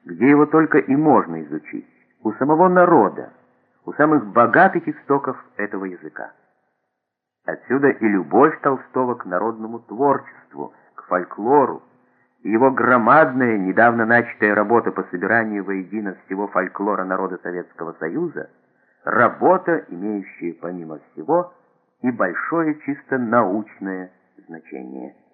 где его только и можно изучить, у самого народа, у самых богатых истоков этого языка. Отсюда и любовь Толстого к народному творчеству, к фольклору, и его громадная, недавно начатая работа по собиранию воедино всего фольклора народа Советского Союза, работа, имеющая, помимо всего, и большое чисто научное значение.